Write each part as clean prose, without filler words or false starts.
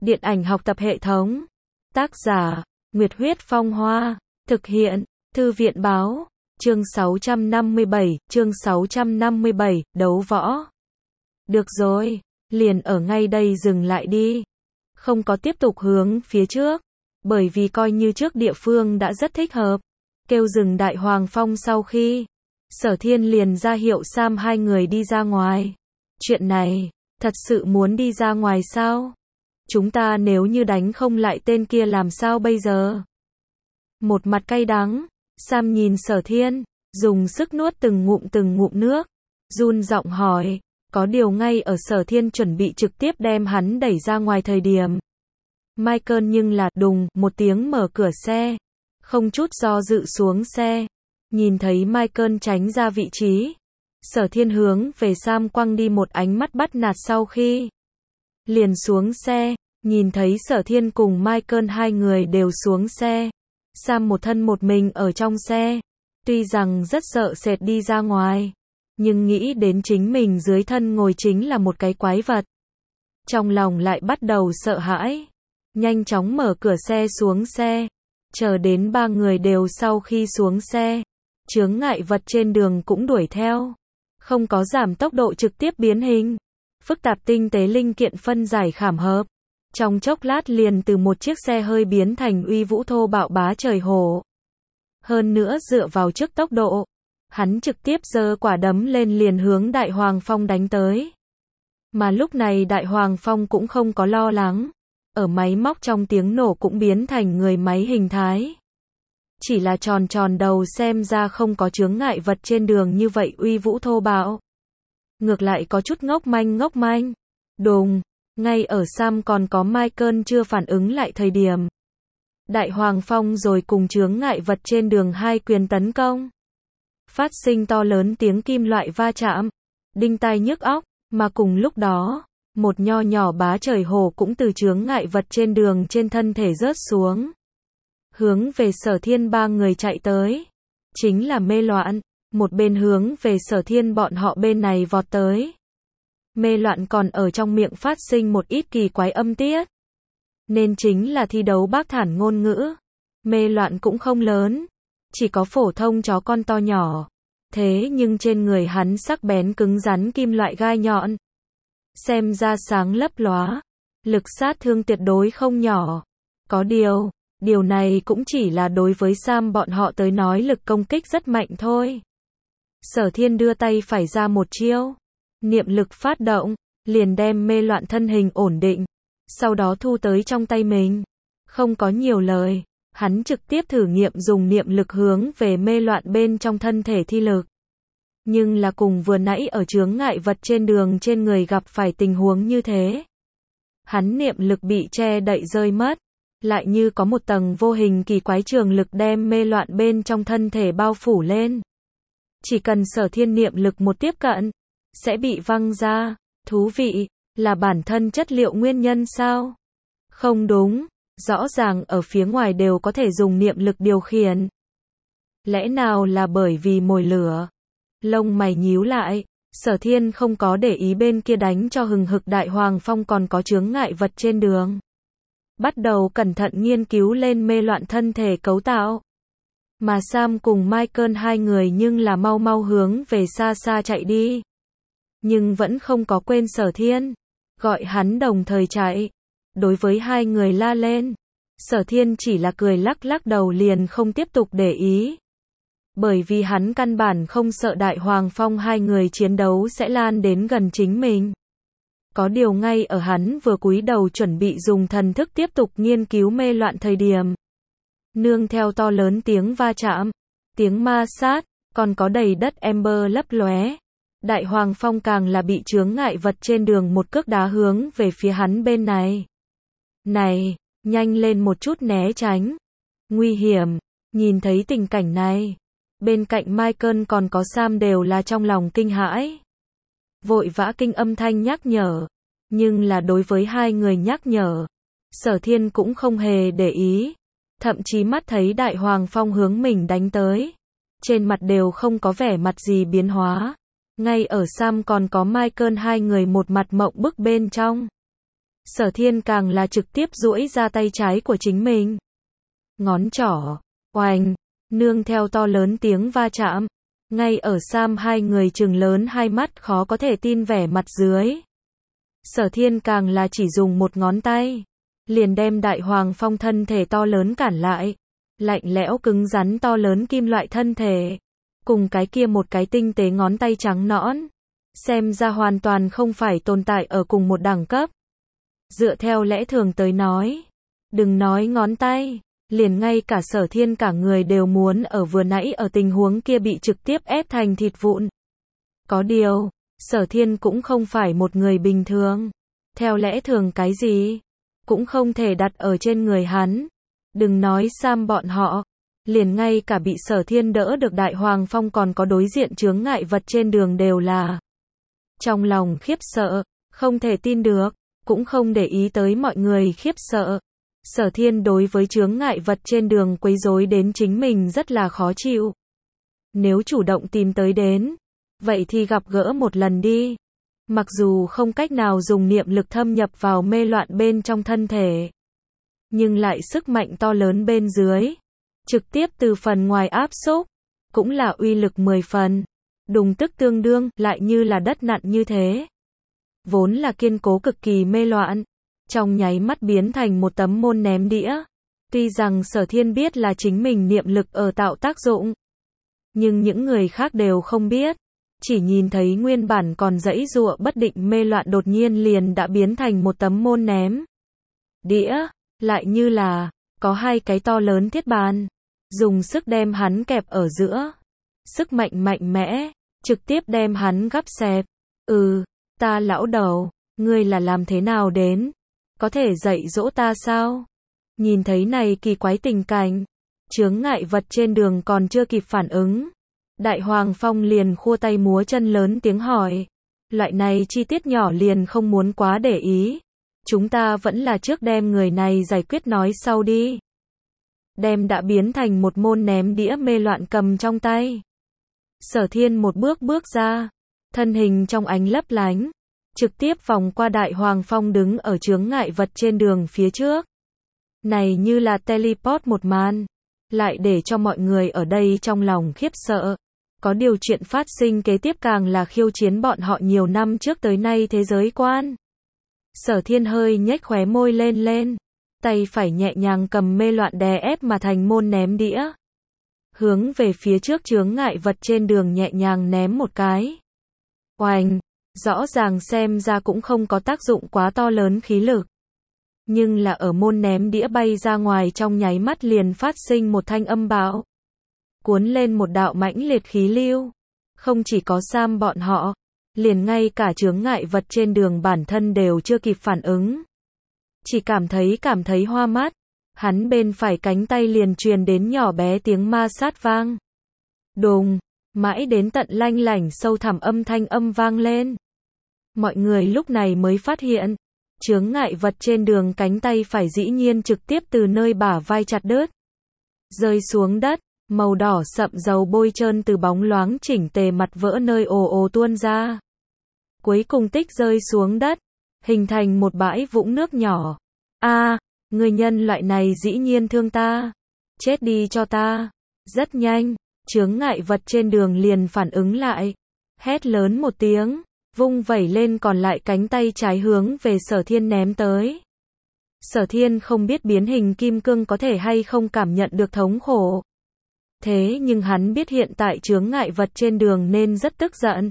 Điện ảnh học tập hệ thống. Tác giả, Nguyệt Huyết Phong Hoa. Thực hiện, Thư viện Báo. Chương 657, đấu võ. Được rồi, liền ở ngay đây dừng lại đi. Không có tiếp tục hướng phía trước, bởi vì coi như trước địa phương đã rất thích hợp. Kêu dừng Đại Hoàng Phong sau khi, Sở Thiên liền ra hiệu Sam hai người đi ra ngoài. Chuyện này, thật sự muốn đi ra ngoài sao? Chúng ta nếu như đánh không lại tên kia làm sao bây giờ? Một mặt cay đắng, Sam nhìn Sở Thiên, dùng sức nuốt từng ngụm nước, run giọng hỏi, có điều ngay ở Sở Thiên chuẩn bị trực tiếp đem hắn đẩy ra ngoài thời điểm. Michael nhưng là đùng một tiếng mở cửa xe, không chút do dự xuống xe, nhìn thấy Michael tránh ra vị trí. Sở Thiên hướng về Sam quăng đi một ánh mắt bắt nạt sau khi liền xuống xe, nhìn thấy Sở Thiên cùng Michael hai người đều xuống xe. Sam một thân một mình ở trong xe, tuy rằng rất sợ sệt đi ra ngoài, nhưng nghĩ đến chính mình dưới thân ngồi chính là một cái quái vật. Trong lòng lại bắt đầu sợ hãi, nhanh chóng mở cửa xe xuống xe, chờ đến ba người đều sau khi xuống xe, chướng ngại vật trên đường cũng đuổi theo. Không có giảm tốc độ trực tiếp biến hình, phức tạp tinh tế linh kiện phân giải khảm hợp. Trong chốc lát liền từ một chiếc xe hơi biến thành uy vũ thô bạo bá trời hổ. Hơn nữa dựa vào trước tốc độ, hắn trực tiếp giơ quả đấm lên liền hướng Đại Hoàng Phong đánh tới. Mà lúc này Đại Hoàng Phong cũng không có lo lắng, ở máy móc trong tiếng nổ cũng biến thành người máy hình thái. Chỉ là tròn đầu xem ra không có chướng ngại vật trên đường như vậy uy vũ thô bạo. Ngược lại có chút ngốc manh. Đùng, ngay ở Sam còn có Michael chưa phản ứng lại thời điểm. Đại Hoàng Phong rồi cùng chướng ngại vật trên đường hai quyền tấn công. Phát sinh to lớn tiếng kim loại va chạm, đinh tai nhức óc, mà cùng lúc đó, một nho nhỏ bá trời hổ cũng từ chướng ngại vật trên đường trên thân thể rớt xuống. Hướng về Sở Thiên ba người chạy tới. Chính là Mê Loạn, một bên hướng về Sở Thiên bọn họ bên này vọt tới. Mê Loạn còn ở trong miệng phát sinh một ít kỳ quái âm tiết. Nên chính là thi đấu bác thản ngôn ngữ. Mê Loạn cũng không lớn, chỉ có phổ thông chó con to nhỏ. Thế nhưng trên người hắn sắc bén cứng rắn kim loại gai nhọn. Xem ra sáng lấp lóa, lực sát thương tuyệt đối không nhỏ. Có điều này cũng chỉ là đối với Sam bọn họ tới nói lực công kích rất mạnh thôi. Sở Thiên đưa tay phải ra một chiêu, niệm lực phát động, liền đem Mê Loạn thân hình ổn định, sau đó thu tới trong tay mình. Không có nhiều lời, hắn trực tiếp thử nghiệm dùng niệm lực hướng về Mê Loạn bên trong thân thể thi lực. Nhưng là cùng vừa nãy ở chướng ngại vật trên đường trên người gặp phải tình huống như thế. Hắn niệm lực bị che đậy rơi mất, lại như có một tầng vô hình kỳ quái trường lực đem Mê Loạn bên trong thân thể bao phủ lên. Chỉ cần Sở Thiên niệm lực một tiếp cận, sẽ bị văng ra. Thú vị, là bản thân chất liệu nguyên nhân sao? Không đúng, rõ ràng ở phía ngoài đều có thể dùng niệm lực điều khiển. Lẽ nào là bởi vì mồi lửa? Lông mày nhíu lại, Sở Thiên không có để ý bên kia đánh cho hừng hực Đại Hoàng Phong còn có chướng ngại vật trên đường. Bắt đầu cẩn thận nghiên cứu lên Mê Loạn thân thể cấu tạo. Mà Sam cùng Michael hai người nhưng là mau hướng về xa chạy đi. Nhưng vẫn không có quên Sở Thiên, gọi hắn đồng thời chạy. Đối với hai người la lên, Sở Thiên chỉ là cười lắc đầu liền không tiếp tục để ý. Bởi vì hắn căn bản không sợ Đại Hoàng Phong hai người chiến đấu sẽ lan đến gần chính mình. Có điều ngay ở hắn vừa cúi đầu chuẩn bị dùng thần thức tiếp tục nghiên cứu Mê Loạn thời điểm. Nương theo to lớn tiếng va chạm, tiếng ma sát, còn có đầy đất ember lấp lóe. Đại Hoàng Phong càng là bị chướng ngại vật trên đường một cước đá hướng về phía hắn bên này. Này, nhanh lên một chút né tránh. Nguy hiểm, nhìn thấy tình cảnh này. Bên cạnh Michael còn có Sam đều là trong lòng kinh hãi. Vội vã kinh âm thanh nhắc nhở. Nhưng là đối với hai người nhắc nhở, Sở Thiên cũng không hề để ý. Thậm chí mắt thấy Đại Hoàng Phong hướng mình đánh tới. Trên mặt đều không có vẻ mặt gì biến hóa. Ngay ở Sam còn có Michael hai người một mặt mộng bức bên trong. Sở Thiên càng là trực tiếp duỗi ra tay trái của chính mình. Ngón trỏ, oành, nương theo to lớn tiếng va chạm. Ngay ở Sam hai người trừng lớn hai mắt khó có thể tin vẻ mặt dưới. Sở Thiên càng là chỉ dùng một ngón tay, liền đem Đại Hoàng Phong thân thể to lớn cản lại. Lạnh lẽo cứng rắn to lớn kim loại thân thể, cùng cái kia một cái tinh tế ngón tay trắng nõn, xem ra hoàn toàn không phải tồn tại ở cùng một đẳng cấp. Dựa theo lẽ thường tới nói, đừng nói ngón tay, liền ngay cả Sở Thiên cả người đều muốn ở vừa nãy ở tình huống kia bị trực tiếp ép thành thịt vụn. Có điều, Sở Thiên cũng không phải một người bình thường. Theo lẽ thường cái gì cũng không thể đặt ở trên người hắn. Đừng nói Sam bọn họ, liền ngay cả bị Sở Thiên đỡ được Đại Hoàng Phong còn có đối diện chướng ngại vật trên đường đều là trong lòng khiếp sợ, không thể tin được, cũng không để ý tới mọi người khiếp sợ. Sở Thiên đối với chướng ngại vật trên đường quấy rối đến chính mình rất là khó chịu. Nếu chủ động tìm tới đến, vậy thì gặp gỡ một lần đi. Mặc dù không cách nào dùng niệm lực thâm nhập vào mê loạn bên trong thân thể, nhưng lại sức mạnh to lớn bên dưới, trực tiếp từ phần ngoài áp xúc, cũng là uy lực 10 phần. Đùng tức tương đương, lại như là đất nặn như thế. Vốn là kiên cố cực kỳ mê loạn, trong nháy mắt biến thành một tấm môn ném đĩa. Tuy rằng Sở Thiên biết là chính mình niệm lực ở tạo tác dụng, nhưng những người khác đều không biết. Chỉ nhìn thấy nguyên bản còn giãy giụa bất định mê loạn đột nhiên liền đã biến thành một tấm môn ném đĩa, lại như là có hai cái to lớn thiết bàn, dùng sức đem hắn kẹp ở giữa. Sức mạnh mạnh mẽ, trực tiếp đem hắn gắp xẹp. Ta lão đầu, ngươi là làm thế nào đến? Có thể dạy dỗ ta sao? Nhìn thấy này kỳ quái tình cảnh, chướng ngại vật trên đường còn chưa kịp phản ứng. Đại Hoàng Phong liền khua tay múa chân lớn tiếng hỏi. Loại này chi tiết nhỏ liền không muốn quá để ý. Chúng ta vẫn là trước đem người này giải quyết nói sau đi. Đem đã biến thành một môn ném đĩa mê loạn cầm trong tay. Sở Thiên một bước bước ra, thân hình trong ánh lấp lánh, trực tiếp vòng qua Đại Hoàng Phong đứng ở chướng ngại vật trên đường phía trước. Này như là teleport một màn, lại để cho mọi người ở đây trong lòng khiếp sợ. Có điều chuyện phát sinh kế tiếp càng là khiêu chiến bọn họ nhiều năm trước tới nay thế giới quan. Sở Thiên hơi nhếch khóe môi lên, tay phải nhẹ nhàng cầm mê loạn đè ép mà thành môn ném đĩa. Hướng về phía trước chướng ngại vật trên đường nhẹ nhàng ném một cái. Oành, rõ ràng xem ra cũng không có tác dụng quá to lớn khí lực. Nhưng là ở môn ném đĩa bay ra ngoài trong nháy mắt liền phát sinh một thanh âm bạo. Cuốn lên một đạo mãnh liệt khí lưu. Không chỉ có Sam bọn họ, liền ngay cả chướng ngại vật trên đường bản thân đều chưa kịp phản ứng. Chỉ cảm thấy hoa mắt. Hắn bên phải cánh tay liền truyền đến nhỏ bé tiếng ma sát vang. Đùng, mãi đến tận lanh lảnh sâu thẳm âm thanh âm vang lên. Mọi người lúc này mới phát hiện, chướng ngại vật trên đường cánh tay phải dĩ nhiên trực tiếp từ nơi bả vai chặt đứt, rơi xuống đất, màu đỏ sậm dầu bôi trơn từ bóng loáng chỉnh tề mặt vỡ nơi ồ ồ tuôn ra. Cuối cùng tích rơi xuống đất, hình thành một bãi vũng nước nhỏ. Người nhân loại này dĩ nhiên thương ta. Chết đi cho ta. Rất nhanh, chướng ngại vật trên đường liền phản ứng lại. Hét lớn một tiếng, vung vẩy lên còn lại cánh tay trái hướng về Sở Thiên ném tới. Sở Thiên không biết biến hình kim cương có thể hay không cảm nhận được thống khổ. Thế nhưng hắn biết hiện tại chướng ngại vật trên đường nên rất tức giận.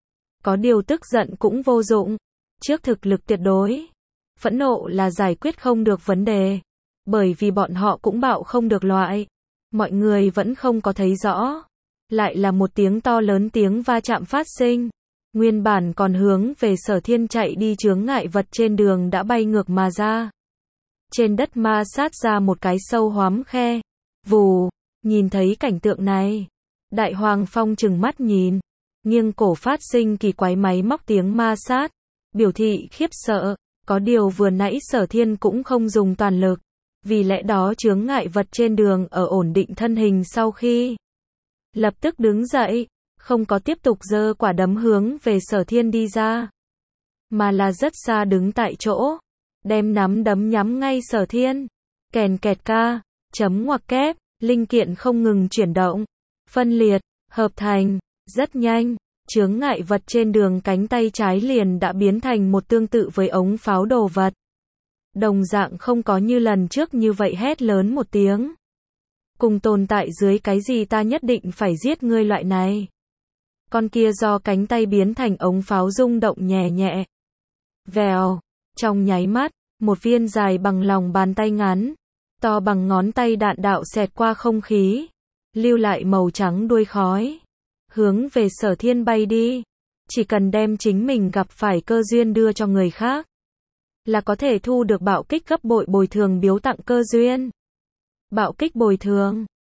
Có điều tức giận cũng vô dụng. Trước thực lực tuyệt đối, phẫn nộ là giải quyết không được vấn đề. Bởi vì bọn họ cũng bạo không được loại. Mọi người vẫn không có thấy rõ. Lại là một tiếng to lớn tiếng va chạm phát sinh. Nguyên bản còn hướng về Sở Thiên chạy đi chướng ngại vật trên đường đã bay ngược mà ra. Trên đất ma sát ra một cái sâu hoắm khe. Vù, nhìn thấy cảnh tượng này, Đại Hoàng Phong trừng mắt nhìn, nghiêng cổ phát sinh kỳ quái máy móc tiếng ma sát, biểu thị khiếp sợ. Có điều vừa nãy Sở Thiên cũng không dùng toàn lực, vì lẽ đó chướng ngại vật trên đường ở ổn định thân hình sau khi lập tức đứng dậy, không có tiếp tục giơ quả đấm hướng về Sở Thiên đi ra, mà là rất xa đứng tại chỗ. đem nắm đấm nhắm ngay Sở Thiên. Kèn kẹt ca, chấm ngoặc kép, linh kiện không ngừng chuyển động, phân liệt, hợp thành, rất nhanh, chướng ngại vật trên đường cánh tay trái liền đã biến thành một tương tự với ống pháo đồ vật. Đồng dạng không có như lần trước như vậy hét lớn một tiếng. Cùng tồn tại dưới cái gì ta nhất định phải giết ngươi loại này. Con kia do cánh tay biến thành ống pháo rung động nhẹ nhẹ. Vèo, trong nháy mắt, một viên dài bằng lòng bàn tay ngắn, to bằng ngón tay đạn đạo xẹt qua không khí, lưu lại màu trắng đuôi khói, hướng về Sở Thiên bay đi. Chỉ cần đem chính mình gặp phải cơ duyên đưa cho người khác, là có thể thu được bạo kích gấp bội bồi thường biếu tặng cơ duyên. Bạo kích bồi thường